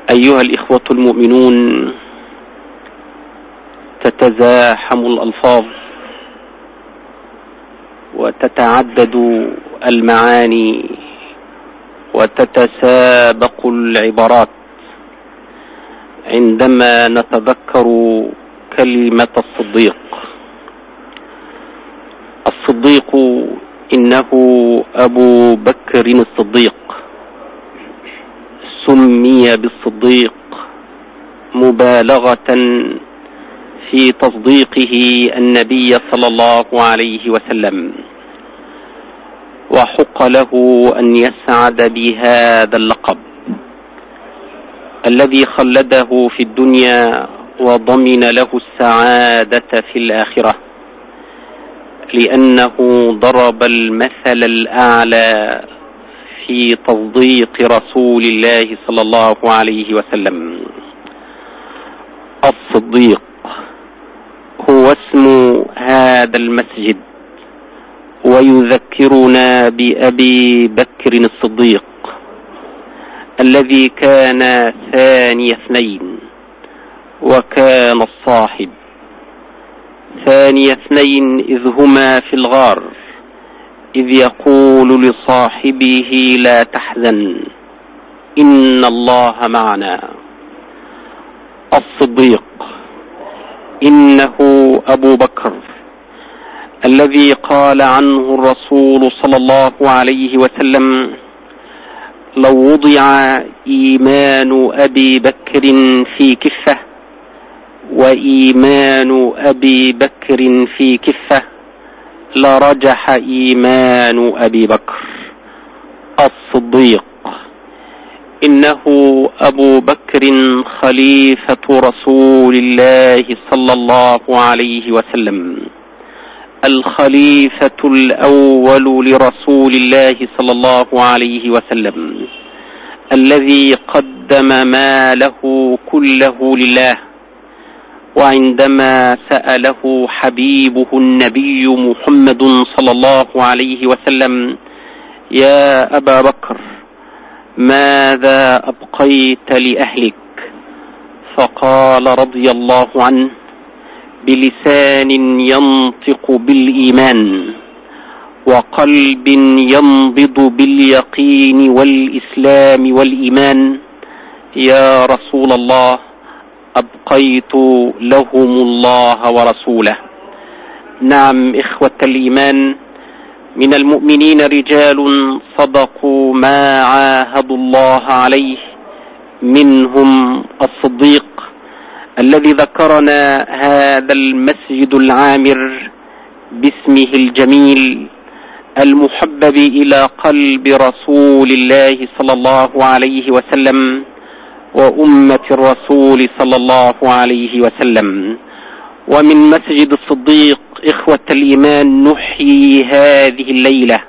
أيها الإخوة المؤمنون، تتزاحم الألفاظ وتتعدد المعاني وتتسابق العبارات عندما نتذكر كلمة الصديق. الصديق إنه أبو بكر الصديق، سمي بالصديق مبالغة في تصديقه النبي صلى الله عليه وسلم، وحق له أن يسعد بهذا اللقب الذي خلده في الدنيا وضمن له السعادة في الآخرة، لأنه ضرب المثل الأعلى في تصديق رسول الله صلى الله عليه وسلم. الصديق هو اسم هذا المسجد، ويذكرنا بأبي بكر الصديق الذي كان ثاني اثنين، وكان الصاحب ثاني اثنين إذ هما في الغار، إذ يقول لصاحبه لا تحزن إن الله معنا. الصديق إنه أبو بكر الذي قال عنه الرسول صلى الله عليه وسلم: لو وضع إيمان أبي بكر في كفة وإيمان أبي بكر في كفة لرجح إيمان أبي بكر. الصديق إنه أبو بكر خليفة رسول الله صلى الله عليه وسلم، الخليفة الأول لرسول الله صلى الله عليه وسلم، الذي قدم ماله كله لله. وعندما سأله حبيبه النبي محمد صلى الله عليه وسلم: يا أبا بكر ماذا أبقيت لأهلك؟ فقال رضي الله عنه بلسان ينطق بالإيمان وقلب ينبض باليقين والإسلام والإيمان: يا رسول الله أبقيت لهم الله ورسوله. نعم إخوة الإيمان، من المؤمنين رجال صدقوا ما عاهدوا الله عليه، منهم الصديق الذي ذكرنا هذا المسجد العامر باسمه الجميل المحبب إلى قلب رسول الله صلى الله عليه وسلم وأمة الرسول صلى الله عليه وسلم. ومن مسجد الصديق إخوة الإيمان نحيي هذه الليلة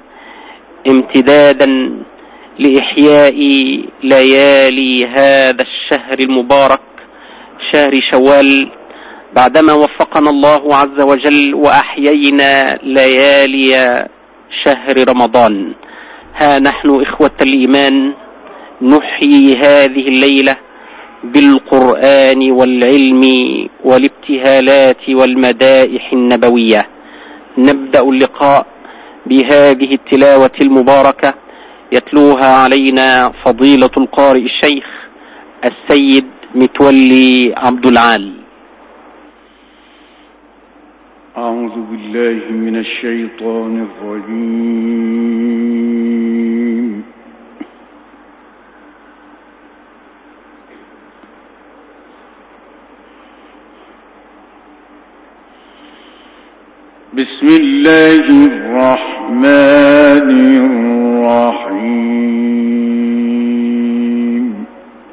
امتدادا لإحياء ليالي هذا الشهر المبارك، شهر شوال، بعدما وفقنا الله عز وجل وأحيينا ليالي شهر رمضان. ها نحن إخوة الإيمان نحيي هذه الليلة بالقرآن والعلم والابتهالات والمدائح النبوية. نبدأ اللقاء بهذه التلاوة المباركة يتلوها علينا فضيلة القارئ الشيخ السيد متولي عبد العال. أعوذ بالله من الشيطان الرجيم. بسم الله الرحمن الرحيم.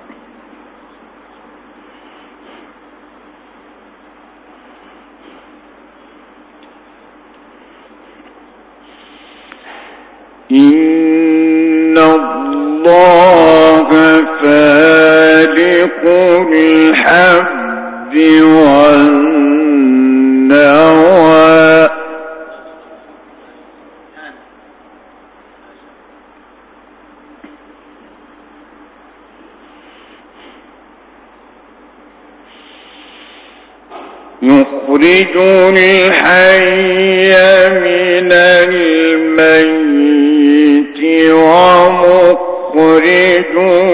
إن الله فالق الحب والنوى يخرج الحي من الميت ومخرج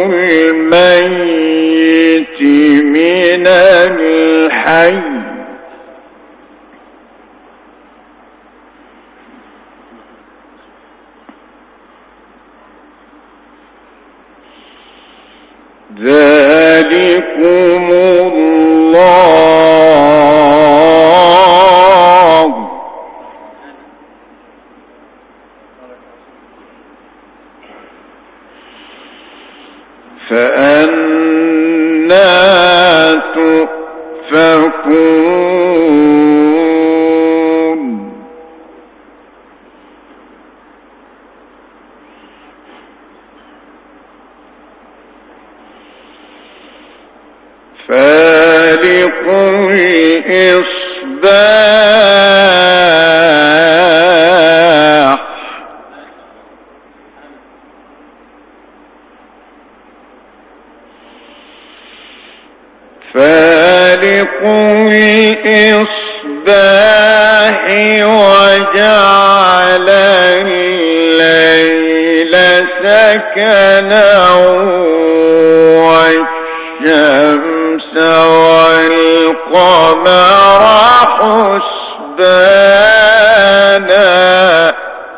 الميت من الحي ذلكم الله فأنى تؤفكون فالق الإصباح فالق الإصباح وجعل الليل سكنا والشمس والقمر حسبانا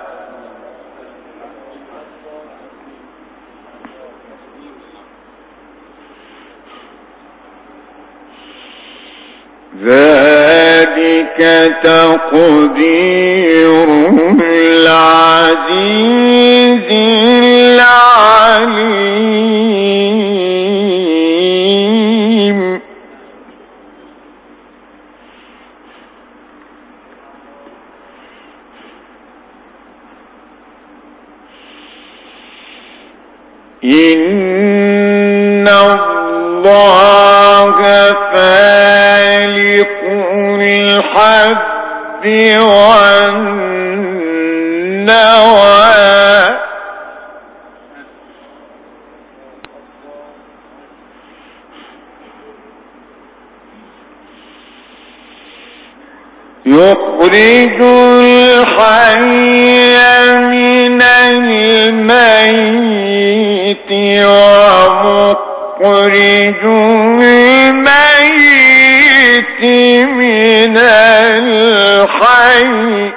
ذلك تقدير العزيز العليم إن الله فالق الحب والنوى يخرج الحي من الميت ومخرج الميت من الحي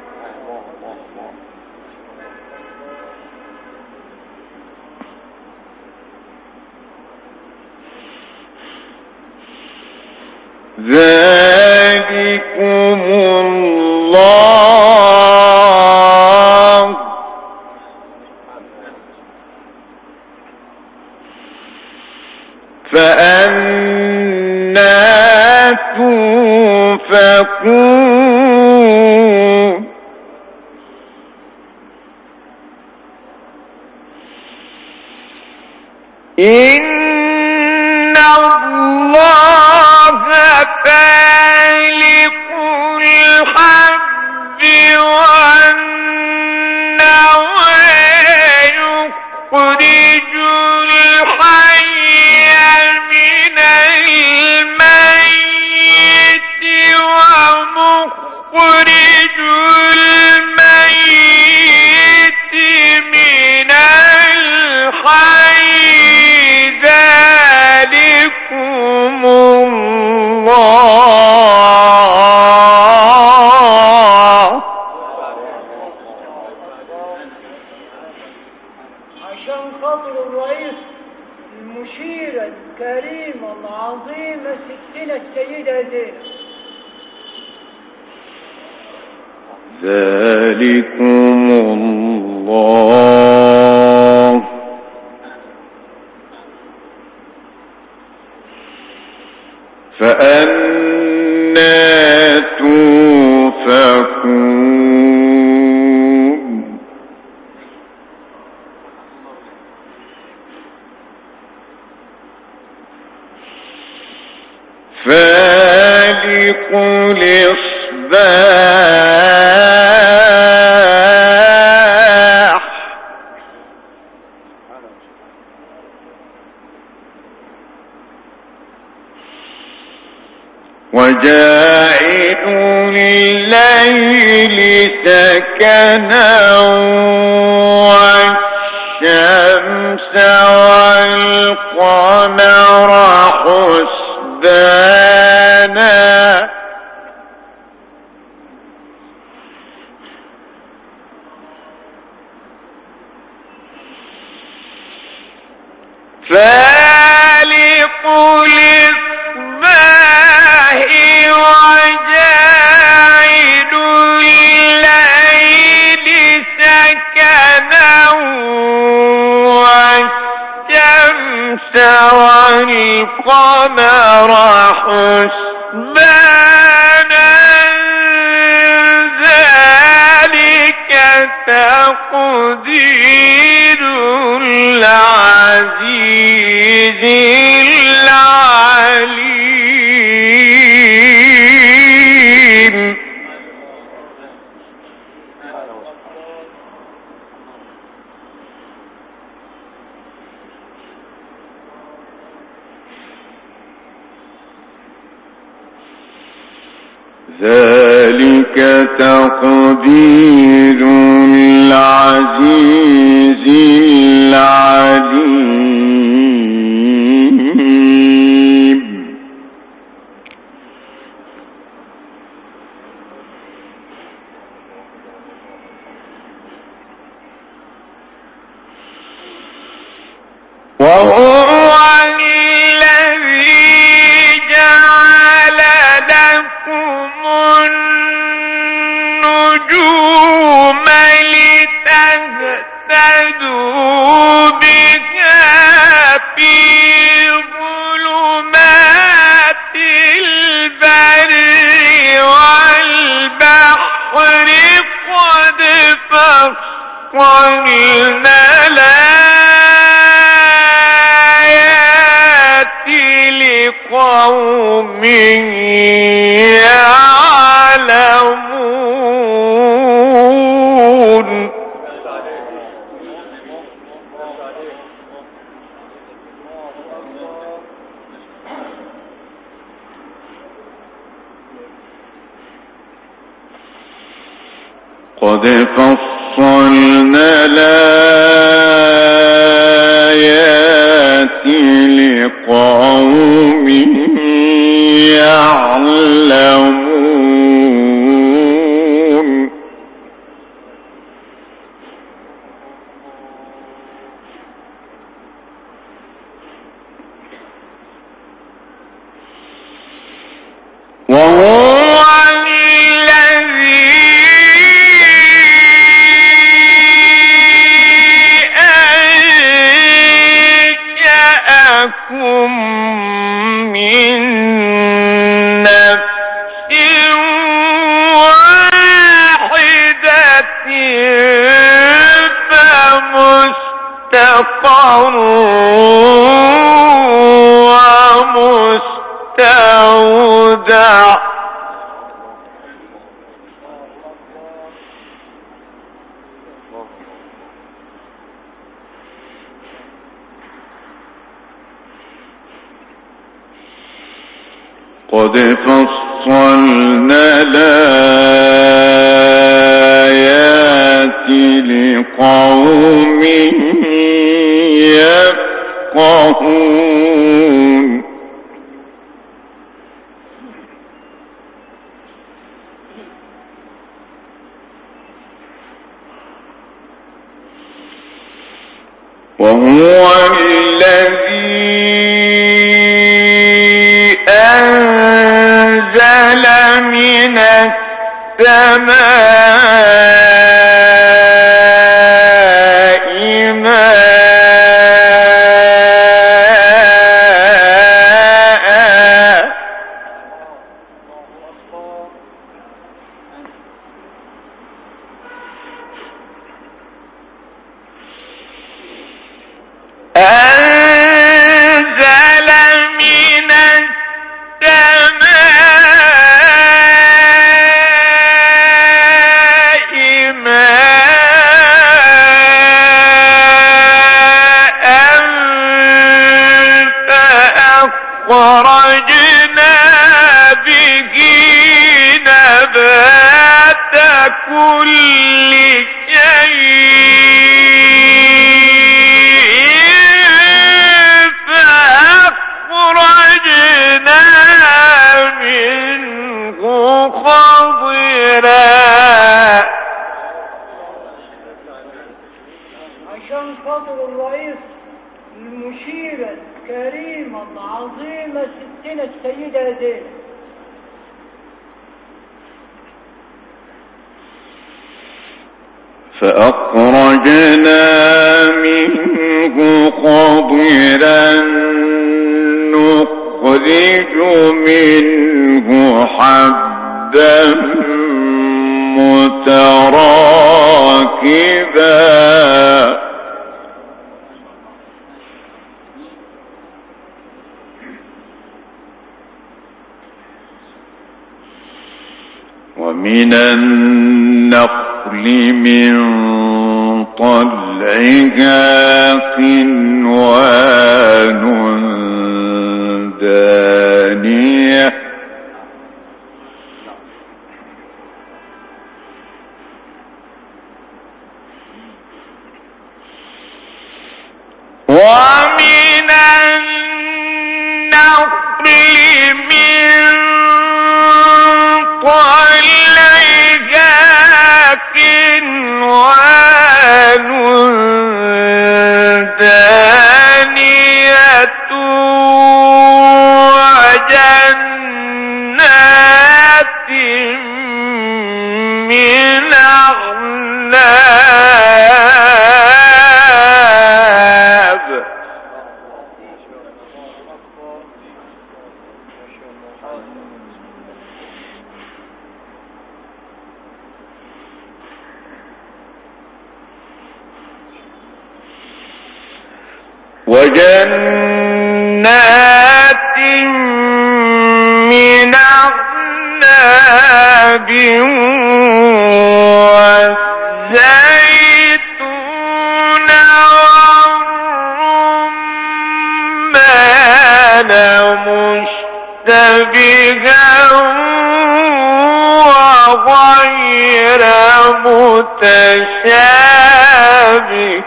ذلكم الله فأنى تؤفكون إن الله فالق الحب والنوى يخرج الحي من الميت ومخرج الميت من الحي ذلكم الله عشان خاطر الرئيس المشير الكريم العظيم ستنا السيدة زينب ذلكم الله فأنى تؤفكون فالق الإصباح وجاعل الليل سكنا والشمس والقمر حسبانا فالق الإصباح وجاعل الليل سكنا والشمس والقمر حسبانا ذلك تقدير العزيز العليم. ذلك تقدير العزيز العليم. وهو الذي جعل لكم النجوم لتهتدوا بها في ظلمات البر والبحر قد فصلنا الآيات لقوم يعلمون. قد فصلنا الآيات لقوم يعلمون. وهو الذي أنشأكم من نفس واحدة فمستقر ومستودع. قد فصلنا الآيات لقوم يفقهون. وهو الذي أنزل من السماء ماء أنزل من السماء فأخرجنا به نبات كل شيء فأخرجنا منه خضرا. عشان خاطر الرئيس المشيرة الكريمة العظيمة ستنا السيدة زينب. فأخرجنا منه خضرا نخرج منه حبا متراكبا ومن النخل من طلعها قنوان دانية ومن النخل من طلعها قنوان دانية وجنات من أعناب وجنات من أعناب والزيتون والرمان مشتبها وغير متشابه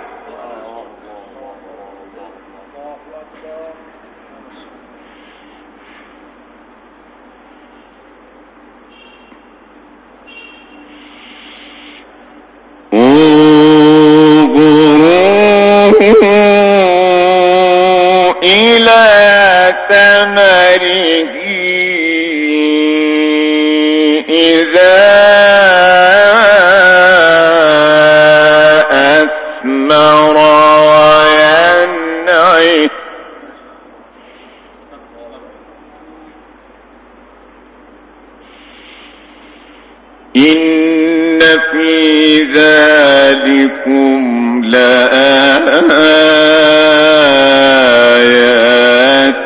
انظروا إلى ثمره إذا أثمر وينعه إن في ذلكم لآيات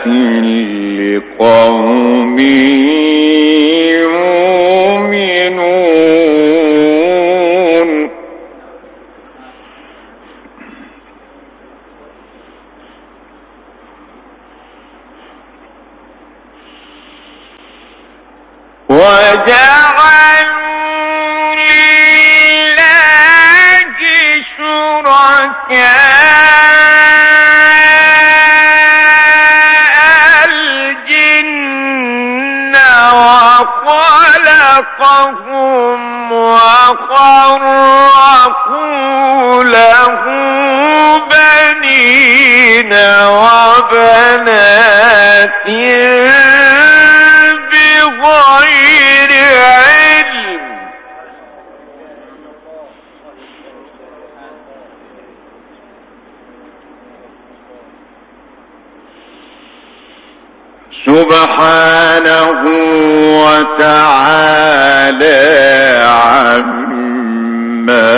لقوم يؤمنون وجعلوا لله شركاء الجن وخلقهم وخرقوا له بنين وبنات بغير علم سبحانه وتعالى عما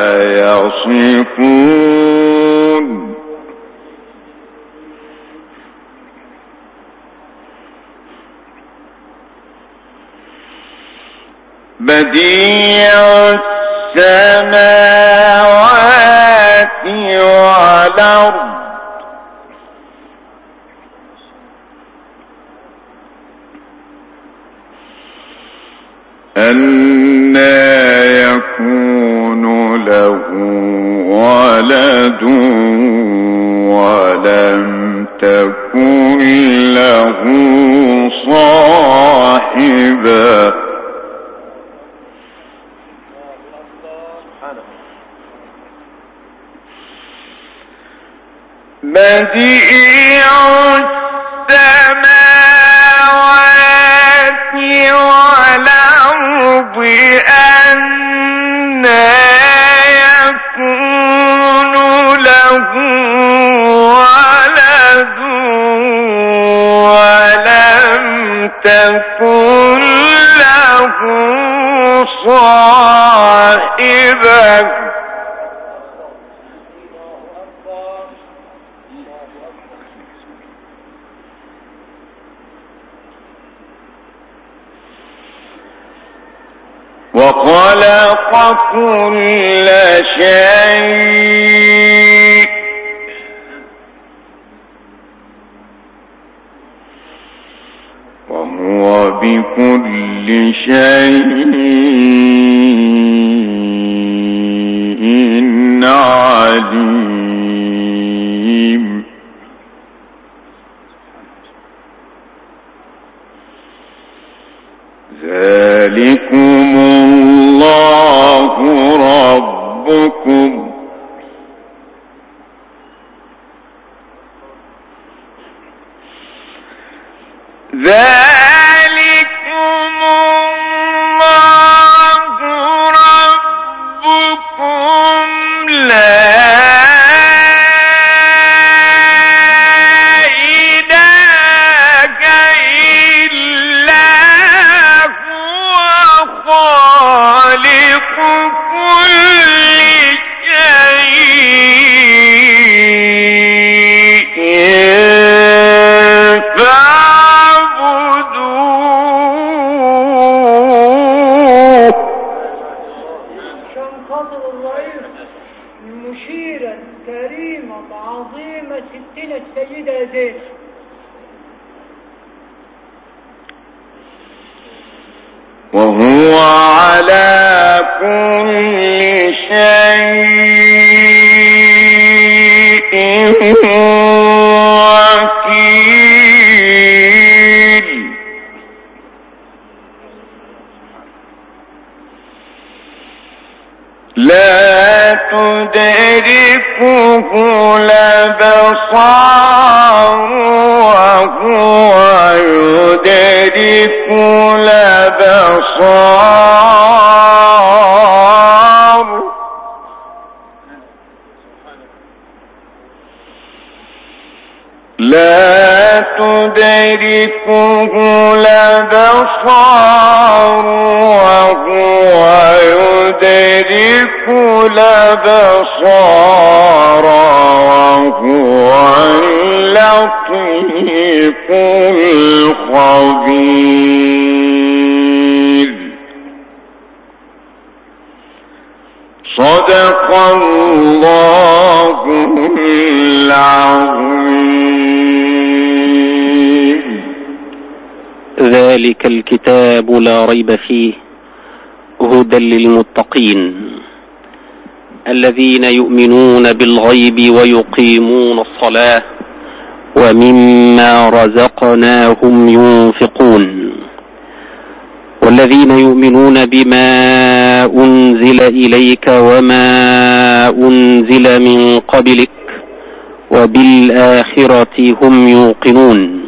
يصفون بديع السماوات والأرض أنى يكون له ولد ولم تكن له صاحبة بديع السماوات والأرض أنى يكون له ولد ولم تكن له صاحبة وخلق كل شيء وهو بكل شيء عليم ذلكم الله ربكم ذلكم الله ربكم لا إله إلا هو خالق كل شيء فاعبدوه. عشان خاطر الرئيس المشيرة الكريمة العظيمة ستنا السيدة زينب وهو على كل شيء وكيل لا تدركه الأبصار وهو يدرك الأبصار لا تدركه الأبصار وهو يدرك الأبصار وهو اللطيف الخبير. صدق الله العظيم. ذلك الكتاب لا ريب فيه هدى للمتقين الذين يؤمنون بالغيب ويقيمون الصلاة ومما رزقناهم ينفقون والذين يؤمنون بما أنزل إليك وما أنزل من قبلك وبالآخرة هم يوقنون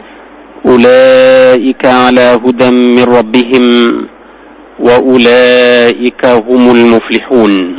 أولئك على هدى من ربهم وأولئك هم المفلحون.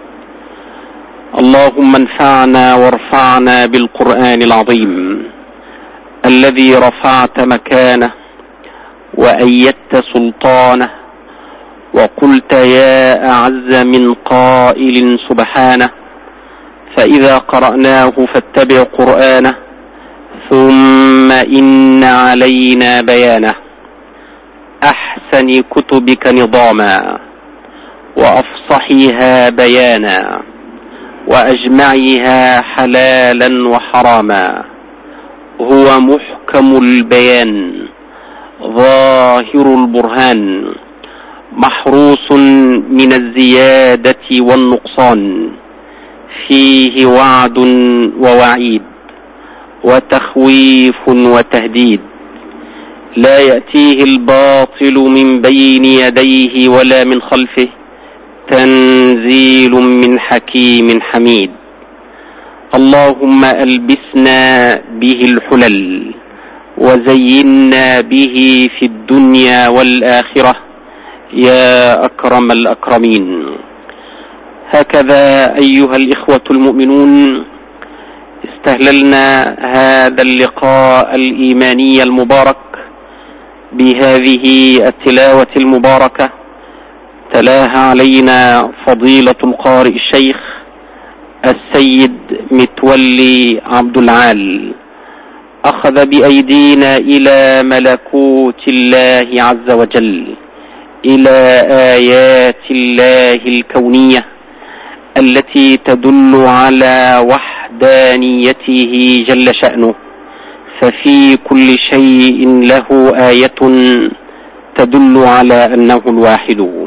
اللهم انفعنا وارفعنا بالقرآن العظيم الذي رفعت مكانه وأيدت سلطانه وقلت يا أعز من قائل سبحانه فإذا قرأناه فاتبع قرآنه ثم إن علينا بيانه أحسن كتبك نظاما وأفصحها بيانا وأجمعها حلالا وحراما هو محكم البيان ظاهر البرهان محروس من الزيادة والنقصان، فيه وعد ووعيد وتخويف وتهديد، لا يأتيه الباطل من بين يديه ولا من خلفه، تنزيل من حكيم حميد. اللهم ألبسنا به الحلل وزينا به في الدنيا والآخرة يا أكرم الأكرمين. هكذا أيها الإخوة المؤمنون استهللنا هذا اللقاء الإيماني المبارك بهذه التلاوة المباركة. تلاها علينا فضيلة القارئ الشيخ السيد متولي عبد العال، أخذ بأيدينا إلى ملكوت الله عز وجل، إلى آيات الله الكونية التي تدل على وحدانيته جل شأنه، ففي كل شيء له آية تدل على أنه الواحد.